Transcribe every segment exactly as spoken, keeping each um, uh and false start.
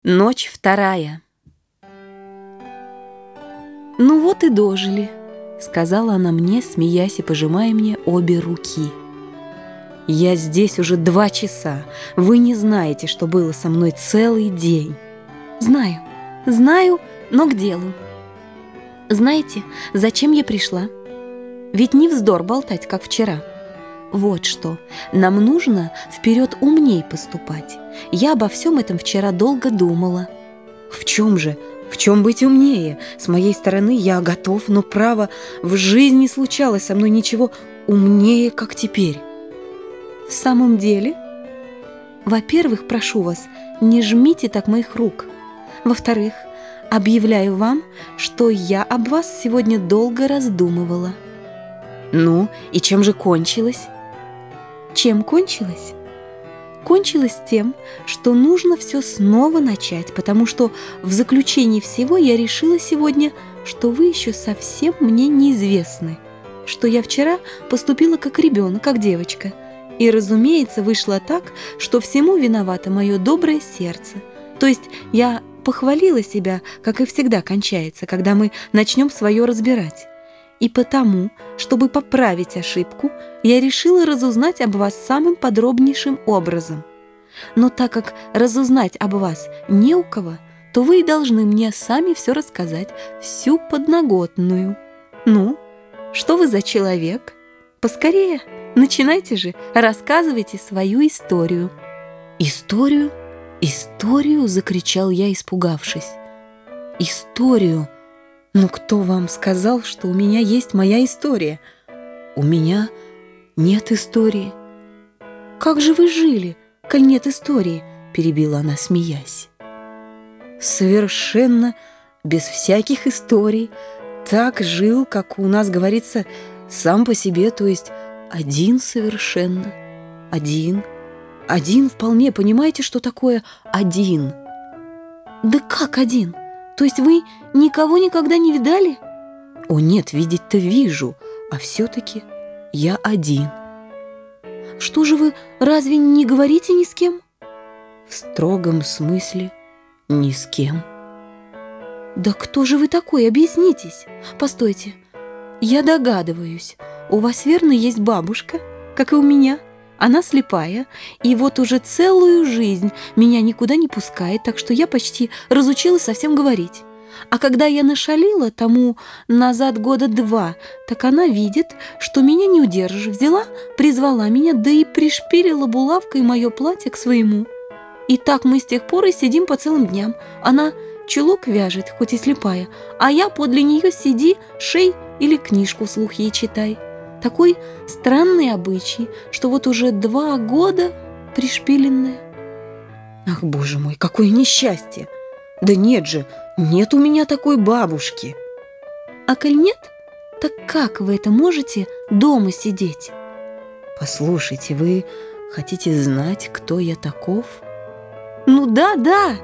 Ночь вторая. «Ну вот и дожили», — сказала она мне, смеясь и пожимая мне обе руки. «Я здесь уже два часа. Вы не знаете, что было со мной целый день». «Знаю, знаю, но к делу. Знаете, зачем я пришла? Ведь не вздор болтать, как вчера. Вот что, нам нужно вперед умней поступать. Я обо всем этом вчера долго думала». «В чем же? В чем быть умнее? С моей стороны я готов, но, право, в жизни не случалось со мной ничего умнее, как теперь». «В самом деле? Во-первых, прошу вас, не жмите так моих рук. Во-вторых, объявляю вам, что я об вас сегодня долго раздумывала». «Ну, и чем же кончилось?» «Чем кончилось? Кончилось тем, что нужно все снова начать, потому что в заключении всего я решила сегодня, что вы еще совсем мне неизвестны, что я вчера поступила как ребенок, как девочка. И, разумеется, вышло так, что всему виновато мое доброе сердце. То есть я похвалила себя, как и всегда кончается, когда мы начнем свое разбирать. И потому, чтобы поправить ошибку, я решила разузнать об вас самым подробнейшим образом. Но так как разузнать об вас не у кого, то вы и должны мне сами все рассказать, всю подноготную. Ну, что вы за человек? Поскорее, начинайте же, рассказывайте свою историю». «Историю? Историю?» — закричал я, испугавшись. «Историю? Ну кто вам сказал, что у меня есть моя история? У меня нет истории». «Как же вы жили, коль нет истории?» — перебила она, смеясь. «Совершенно без всяких историй. Так жил, как у нас говорится, сам по себе, то есть один совершенно. Один. Один вполне. Понимаете, что такое один?» «Да как один? То есть вы никого никогда не видали?» «О нет, видеть-то вижу, а все-таки я один». «Что же вы, разве не говорите ни с кем?» «В строгом смысле ни с кем». «Да кто же вы такой? Объяснитесь. Постойте, я догадываюсь, у вас, верно, есть бабушка, как и у меня. Она слепая, и вот уже целую жизнь меня никуда не пускает, так что я почти разучилась совсем говорить. А когда я нашалила тому назад года два, так она видит, что меня не удержишь, взяла, призвала меня, да и пришпилила булавкой мое платье к своему. И так мы с тех пор и сидим по целым дням. Она чулок вяжет, хоть и слепая, а я подле нее сиди, шей или книжку вслух ей читай. Такой странный обычай, что вот уже два года пришпиленная». «Ах, боже мой, какое несчастье! Да нет же, нет у меня такой бабушки». «А коль нет, так как вы это можете дома сидеть?» «Послушайте, вы хотите знать, кто я таков?» «Ну да, да».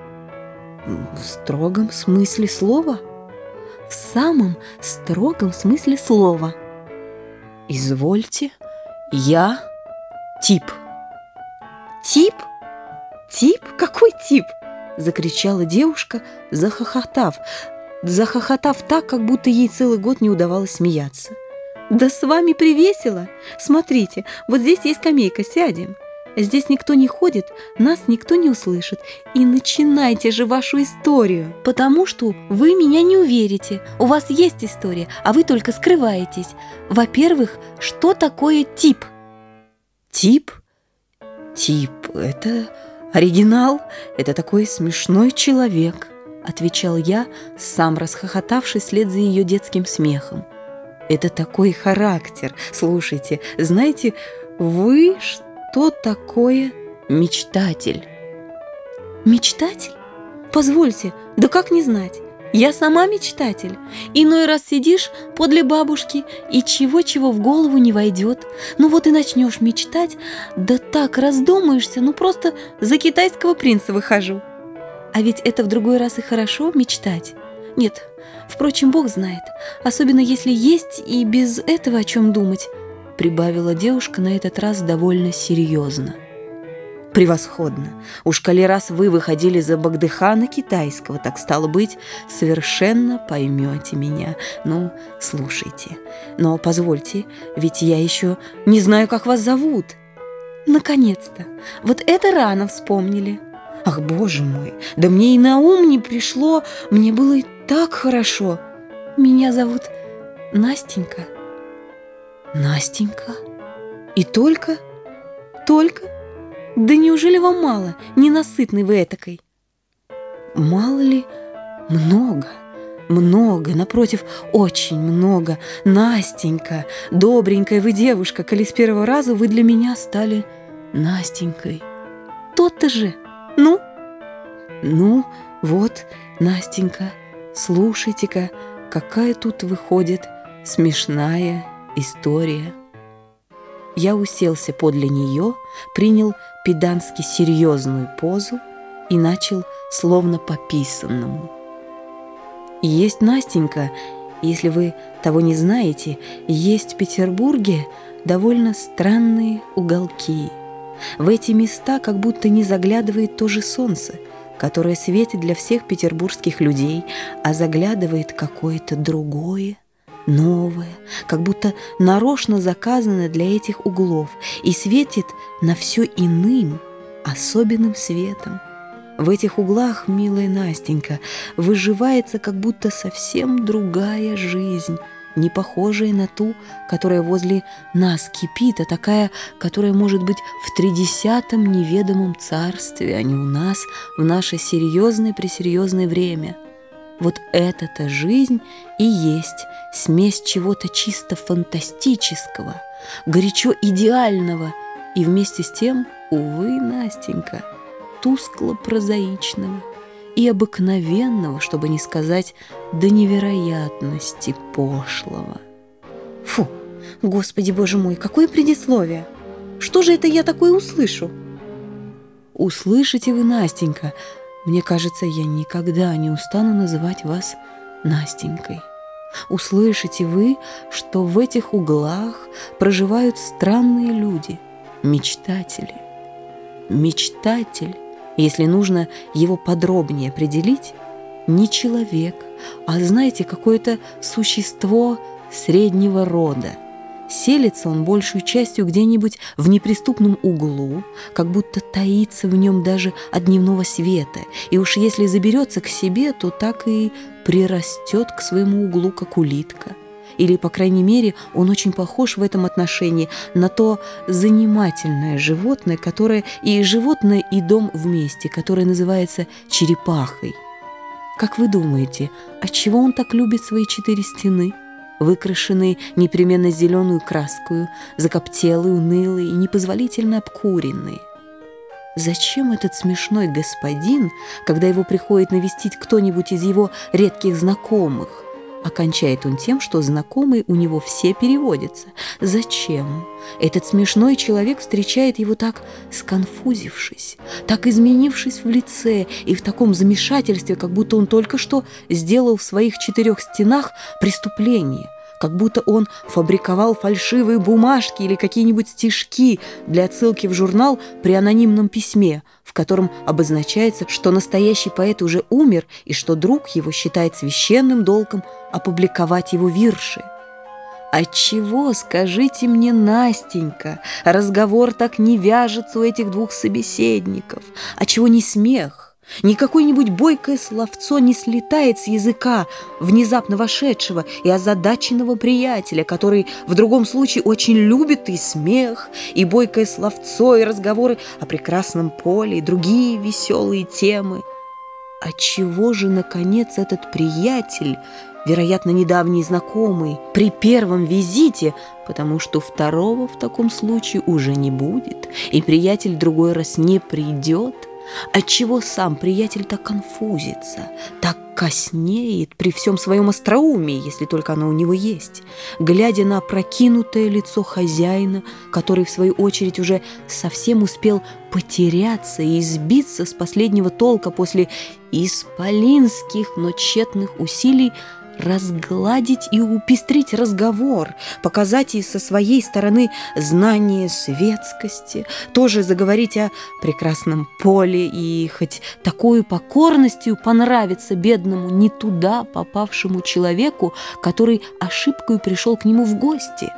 «В строгом смысле слова?» «В самом строгом смысле слова». «Извольте, я тип». «Тип? Тип? Какой тип?» — закричала девушка, захохотав, захохотав так, как будто ей целый год не удавалось смеяться. «Да с вами привесело! Смотрите, вот здесь есть скамейка, сядем. Здесь никто не ходит, нас никто не услышит. И начинайте же вашу историю, потому что вы меня не уверите. У вас есть история, а вы только скрываетесь. Во-первых, что такое тип?» «Тип? Тип — это оригинал, это такой смешной человек», — отвечал я, сам расхохотавшись вслед за ее детским смехом. «Это такой характер. Слушайте, знаете, вы что Что такое мечтатель?» «Мечтатель? Позвольте, да как не знать? Я сама мечтатель. Иной раз сидишь подле бабушки, и чего-чего в голову не войдет. Ну вот и начнешь мечтать, да так раздумаешься, ну просто за китайского принца выхожу. А ведь это в другой раз и хорошо мечтать. Нет, впрочем, Бог знает, особенно если есть и без этого о чем думать», — прибавила девушка на этот раз довольно серьезно. Превосходно. Уж коли раз вы выходили за Багдыхана Китайского, так стало быть, совершенно поймете меня. Ну, слушайте. Но позвольте, ведь я еще не знаю, как вас зовут. Наконец-то. Вот это рано вспомнили. Ах, боже мой, да мне и на ум не пришло. Мне было и так хорошо. Меня зовут Настенька. Настенька? И только? Только? Да неужели вам мало? Ненасытный вы этакой. Мало ли? Много. Много, напротив, очень много. Настенька, добренькая вы девушка, коли с первого раза вы для меня стали Настенькой. То-то же. Ну? Ну, вот, Настенька, слушайте-ка, какая тут выходит смешная история. Я уселся подле нее, принял педантски серьезную позу и начал словно по писанному. Есть, Настенька, если вы того не знаете, есть в Петербурге довольно странные уголки. В эти места как будто не заглядывает то же солнце, которое светит для всех петербургских людей, а заглядывает какое-то другое, новое, как будто нарочно заказано для этих углов и светит на все иным, особенным светом. В этих углах, милая Настенька, выживается как будто совсем другая жизнь, не похожая на ту, которая возле нас кипит, а такая, которая может быть в тридесятом неведомом царстве, а не у нас в наше серьезное-пресерьезное время. Вот эта-то жизнь и есть смесь чего-то чисто фантастического, горячо идеального и вместе с тем, увы, Настенька, тускло-прозаичного и обыкновенного, чтобы не сказать до невероятности пошлого. Фу, Господи Боже мой, какое предисловие! Что же это я такое услышу? Услышите вы, Настенька, мне кажется, я никогда не устану называть вас Настенькой. Услышите вы, что в этих углах проживают странные люди, мечтатели. Мечтатель, если нужно его подробнее определить, не человек, а, знаете, какое-то существо среднего рода. Селится он большую частью где-нибудь в неприступном углу, как будто таится в нем даже от дневного света, и уж если заберется к себе, то так и прирастет к своему углу, как улитка. Или, по крайней мере, он очень похож в этом отношении на то занимательное животное, которое и животное, и дом вместе, которое называется черепахой. Как вы думаете, отчего он так любит свои четыре стены, выкрашенные непременно зеленую краскою, закоптелые, унылые и непозволительно обкуренные? Зачем этот смешной господин, когда его приходит навестить кто-нибудь из его редких знакомых, окончает он тем, что знакомые у него все переводятся? Зачем этот смешной человек встречает его так сконфузившись, так изменившись в лице и в таком замешательстве, как будто он только что сделал в своих четырех стенах преступление, как будто он фабриковал фальшивые бумажки или какие-нибудь стишки для отсылки в журнал при анонимном письме, в котором обозначается, что настоящий поэт уже умер и что друг его считает священным долгом опубликовать его вирши. Отчего, скажите мне, Настенька, разговор так не вяжется у этих двух собеседников? Отчего не смех? Ни какое-нибудь бойкое словцо не слетает с языка внезапно вошедшего и озадаченного приятеля, который в другом случае очень любит и смех, и бойкое словцо, и разговоры о прекрасном поле, и другие веселые темы. Отчего же, наконец, этот приятель, вероятно, недавний знакомый, при первом визите, потому что второго в таком случае уже не будет, и приятель другой раз не придет, отчего сам приятель так конфузится, так коснеет при всем своем остроумии, если только оно у него есть, глядя на опрокинутое лицо хозяина, который, в свою очередь, уже совсем успел потеряться и сбиться с последнего толка после исполинских, но тщетных усилий разгладить и упестрить разговор, показать и со своей стороны знание светскости, тоже заговорить о прекрасном поле и хоть такую покорностью понравиться бедному не туда попавшему человеку, который ошибкою пришел к нему в гости.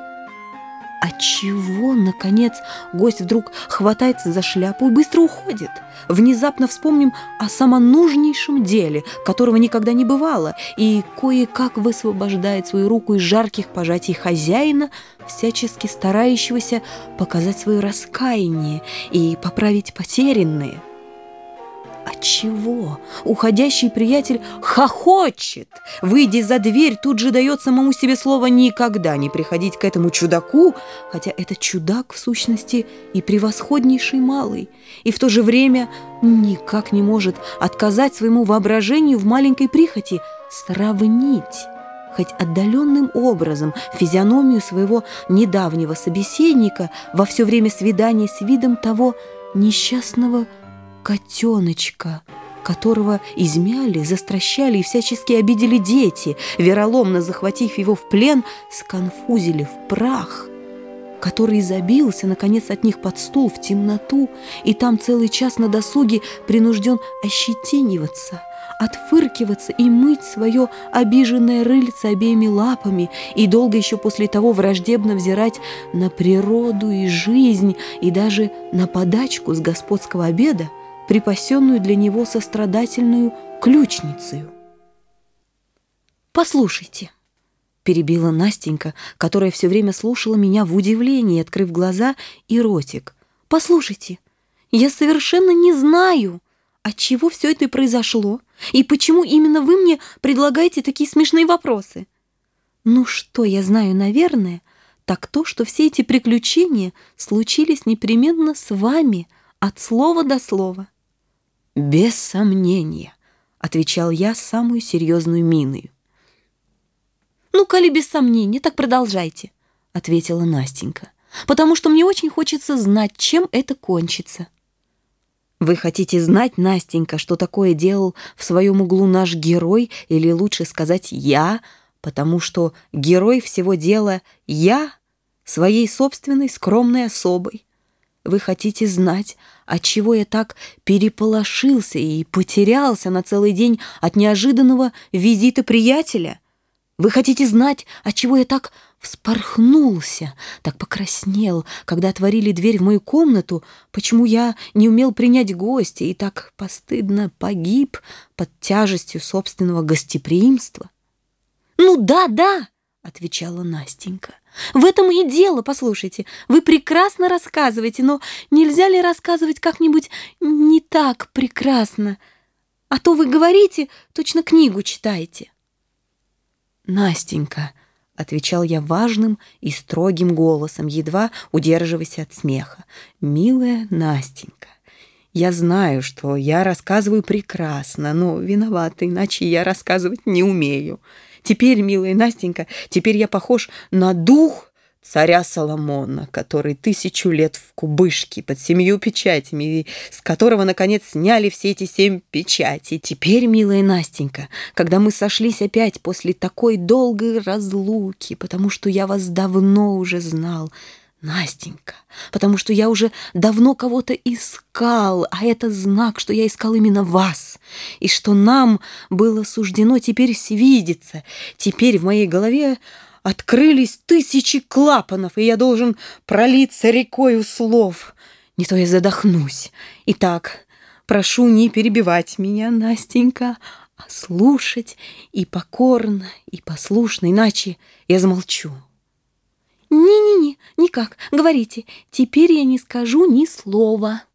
Отчего, наконец, гость вдруг хватается за шляпу и быстро уходит? Внезапно вспомним о самонужнейшем деле, которого никогда не бывало, и кое-как высвобождает свою руку из жарких пожатий хозяина, всячески старающегося показать свое раскаяние и поправить потерянные. Отчего уходящий приятель хохочет, выйдя за дверь, тут же дает самому себе слово никогда не приходить к этому чудаку, хотя этот чудак в сущности и превосходнейший малый, и в то же время никак не может отказать своему воображению в маленькой прихоти сравнить хоть отдаленным образом физиономию своего недавнего собеседника во все время свидания с видом того несчастного котеночка, которого измяли, застращали и всячески обидели дети, вероломно захватив его в плен, сконфузили в прах, который забился, наконец, от них под стул в темноту, и там целый час на досуге принужден ощетиниваться, отфыркиваться и мыть свое обиженное рыльце обеими лапами и долго еще после того враждебно взирать на природу и жизнь и даже на подачку с господского обеда, припасенную для него сострадательную ключницею. «Послушайте», — перебила Настенька, которая все время слушала меня в удивлении, открыв глаза и ротик. «Послушайте, я совершенно не знаю, отчего все это произошло и почему именно вы мне предлагаете такие смешные вопросы. Ну что я знаю, наверное, так то, что все эти приключения случились непременно с вами от слова до слова». «Без сомнения», — отвечал я с самую серьезную миною. «Ну, коли без сомнения, так продолжайте», — ответила Настенька, «потому что мне очень хочется знать, чем это кончится». «Вы хотите знать, Настенька, что такое делал в своем углу наш герой, или лучше сказать я, потому что герой всего дела я, своей собственной скромной особой? Вы хотите знать, отчего я так переполошился и потерялся на целый день от неожиданного визита приятеля? Вы хотите знать, отчего я так вспорхнулся, так покраснел, когда отворили дверь в мою комнату, почему я не умел принять гостя и так постыдно погиб под тяжестью собственного гостеприимства?» «Ну да, да», — отвечала Настенька. «В этом и дело, послушайте. Вы прекрасно рассказываете, но нельзя ли рассказывать как-нибудь не так прекрасно? А то вы говорите, точно книгу читаете». «Настенька», — отвечал я важным и строгим голосом, едва удерживаясь от смеха, «милая Настенька, я знаю, что я рассказываю прекрасно, но виновата, иначе я рассказывать не умею. Теперь, милая Настенька, теперь я похож на дух царя Соломона, который тысячу лет в кубышке под семью печатями, и с которого, наконец, сняли все эти семь печатей. Теперь, милая Настенька, когда мы сошлись опять после такой долгой разлуки, потому что я вас давно уже знал, Настенька, потому что я уже давно кого-то искал, а это знак, что я искал именно вас, и что нам было суждено теперь свидеться. Теперь в моей голове открылись тысячи клапанов, и я должен пролиться рекою слов, не то я задохнусь. Итак, прошу не перебивать меня, Настенька, а слушать и покорно, и послушно, иначе я замолчу». «Не-не-не, никак, говорите, теперь я не скажу ни слова».